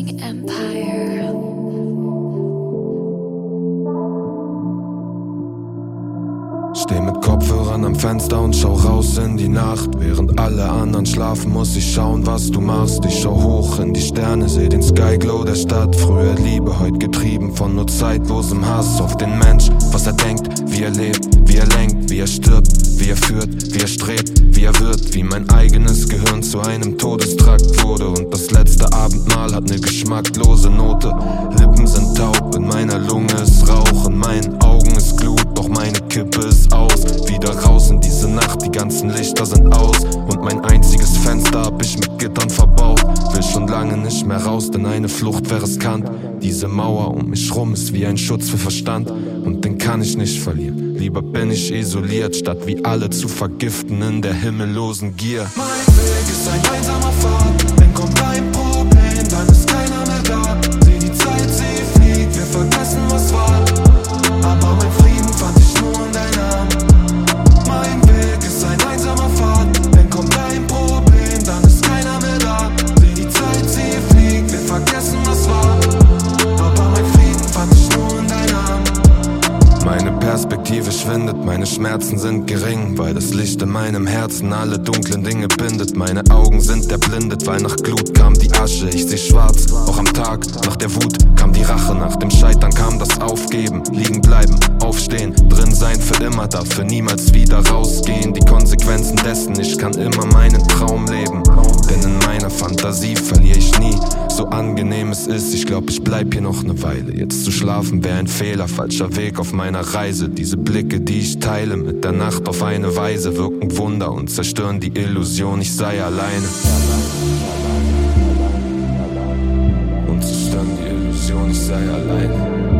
Listening Empire. Steh mit Kopfhörern am Fenster und schau raus in die Nacht. Während alle anderen schlafen, muss ich schauen, was du machst. Ich schau hoch in die Sterne, seh den Skyglow der Stadt. Früher Liebe, heute getrieben von nur zeitlosem Hass auf den Mensch. Was er denkt, wie er lebt, wie er lenkt, wie er stirbt, wie er führt, wie er strebt, wie er wird. Wie mein eigenes Gehirn zu einem Todestrakt wurde. Und das letzte Abendmahl hat ne geschmacklose Note. Lippen sind taub, in meiner Lunge ist Rauch, in meinen Augen ist Glut, doch meine Kippe ist aus. Wieder raus in diese Nacht, die ganzen Lichter sind aus. Und mein einziges Fenster hab ich mit Gittern verbaut. Will schon lange nicht mehr raus, denn eine Flucht wäre riskant. Diese Mauer um mich rum ist wie ein Schutz für Verstand. Und den kann ich nicht verlieren. Lieber bin ich isoliert, statt wie alle zu vergiften in der himmellosen Gier. Mein Weg ist ein einsamer Pfad. Wenn kommt ein Problem, dann ist keiner mehr da. Sieh die Zeit, sie fliegt, wir vergessen was war. Aber mein Frieden fand ich nur in deinen Armen. Mein Weg ist ein einsamer Pfad. Wenn kommt ein Problem, dann ist keiner mehr da. Sieh die Zeit, sie fliegt, wir vergessen was war. Aber mein Frieden fand ich nur in deinen Armen. Meine Perspektive schwindet, meine Schmerzen sind gering, weil das Licht in meinem Herzen alle dunklen Dinge bindet. Meine Augen sind erblindet, weil nach Glut kam die Asche. Ich seh schwarz, auch am Tag, nach der Wut kam die Rache. Nach dem Scheitern kam das Aufgeben, liegen bleiben, aufstehen, drin sein für immer, dafür niemals wieder rausgehen. Die Konsequenzen dessen, ich kann immer meinen Traum leben, denn in meiner Fantasie verliere ich nie. So angenehm es ist, ich glaub, ich bleib hier noch ne Weile. Jetzt zu schlafen wäre ein Fehler, falscher Weg auf meiner Reise. Diese Blicke, die ich teile mit der Nacht auf eine Weise, wirken Wunder und zerstören die Illusion, ich sei alleine. Und zerstören die Illusion, ich sei alleine.